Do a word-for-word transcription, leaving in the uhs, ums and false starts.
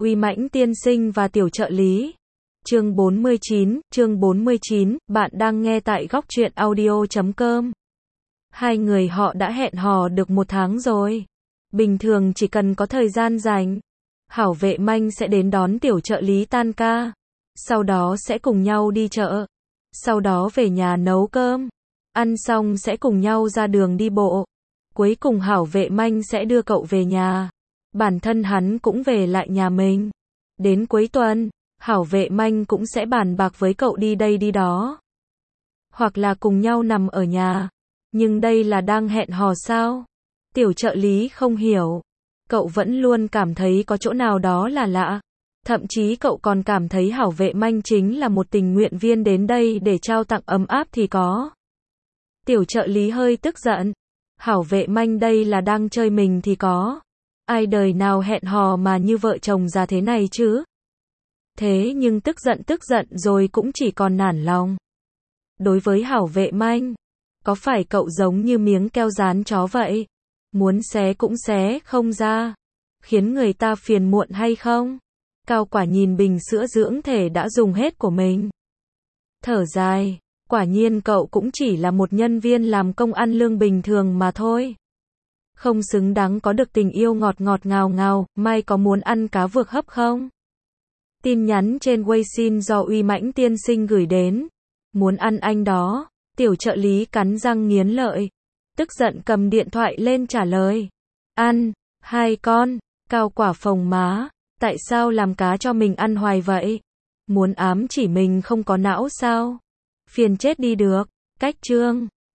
Uy Mãnh tiên sinh và tiểu trợ lý. Chương bốn mươi chín, chương bốn mươi chín, bạn đang nghe tại góc truyện audio chấm com. Hai người họ đã hẹn hò được một tháng rồi. Bình thường chỉ cần có thời gian rảnh, Hảo Vệ Manh sẽ đến đón tiểu trợ lý tan ca. Sau đó sẽ cùng nhau đi chợ. Sau đó về nhà nấu cơm. Ăn xong sẽ cùng nhau ra đường đi bộ. Cuối cùng Hảo Vệ Manh sẽ đưa cậu về nhà. Bản thân hắn cũng về lại nhà mình. Đến cuối tuần, Hảo Vệ Manh cũng sẽ bàn bạc với cậu đi đây đi đó. Hoặc là cùng nhau nằm ở nhà. Nhưng đây là đang hẹn hò sao? Tiểu trợ lý không hiểu. Cậu vẫn luôn cảm thấy có chỗ nào đó là lạ. Thậm chí cậu còn cảm thấy Hảo Vệ Manh chính là một tình nguyện viên đến đây để trao tặng ấm áp thì có. Tiểu trợ lý hơi tức giận. Hảo Vệ Manh đây là đang chơi mình thì có. Ai đời nào hẹn hò mà như vợ chồng già thế này chứ? Thế nhưng tức giận tức giận rồi cũng chỉ còn nản lòng. Đối với Hảo Vệ Manh, có phải cậu giống như miếng keo dán chó vậy? Muốn xé cũng xé không ra. Khiến người ta phiền muộn hay không? Cao Quả nhìn bình sữa dưỡng thể đã dùng hết của mình. Thở dài, quả nhiên cậu cũng chỉ là một nhân viên làm công ăn lương bình thường mà thôi. Không xứng đáng có được tình yêu ngọt ngọt ngào ngào, mai có muốn ăn cá vược hấp không? Tin nhắn trên Weixin do Uy Mãnh tiên sinh gửi đến. Muốn ăn anh đó. Tiểu trợ lý cắn răng nghiến lợi. Tức giận cầm điện thoại lên trả lời. Ăn, hai con, Cao Quả phồng má. Tại sao làm cá cho mình ăn hoài vậy? Muốn ám chỉ mình không có não sao? Phiền chết đi được. Cách chương.